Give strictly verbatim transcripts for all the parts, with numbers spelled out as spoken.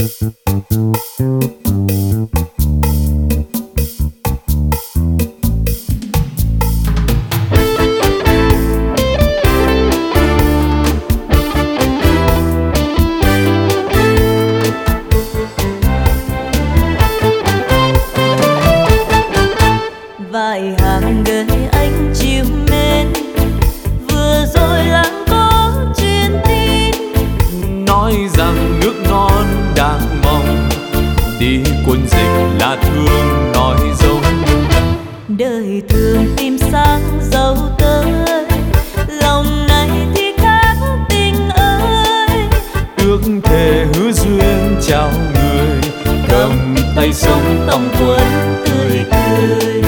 vài hàng đời anh chiều mến, vừa rồi lắng có truyền tin nói rằng nước non đang mong, đi quân dịch là thương nói dối. đời thường tìm sang dấu tới, lòng này thì khác tình ơi. Ước thề hứa duyên chào người, cầm tay sống tòng quân tươi cười.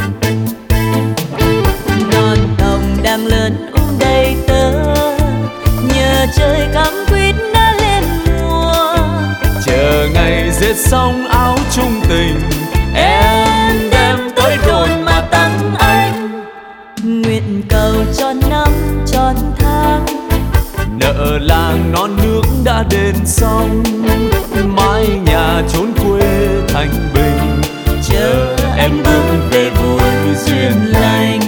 Non đồng đang lớn um đầy tơ, nhờ trời cắm quýt đã lên mùa. chờ ngày dệt xong áo chung tình, em đem tới đồn mà tặng anh. Nguyện cầu cho năm tròn tháng, nợ làng non nước đã đền xong, mái nhà chốn quê thanh bình, chờ em bước về vui duyên lành.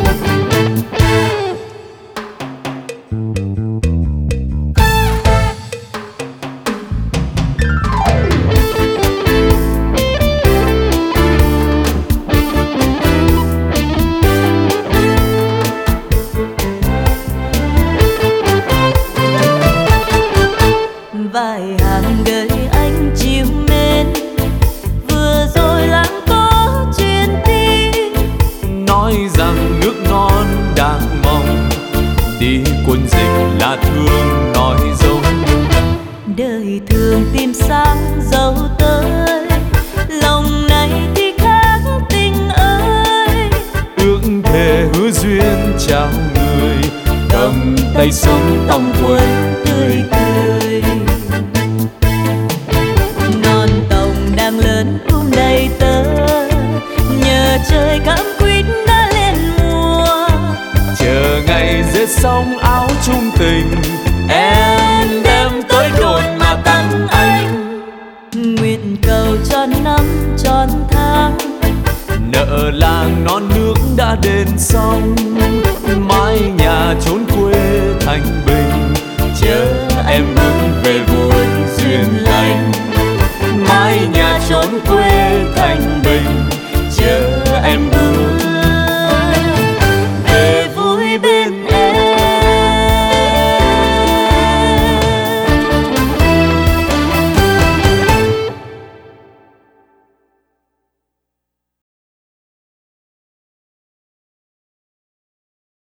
vài hàng đời anh chiều mến, vừa rồi lắng có truyền tin nói rằng nước non đang mong, đi quân dịch là thương nói dối. đời thường tìm sang dấu tới, lòng này thì khác tình ơi. ước thề hứa duyên chào người, cầm tay sống tòng quân tươi cười. Non tòng đang lớn um đầy tơ, nhờ trời cắm quýt đã lên mùa. chờ ngày dệt xong áo chung tình, em đem tới đồn mà tặng anh. Nguyện cầu cho năm tròn tháng, nợ làng non nước đã đền xong,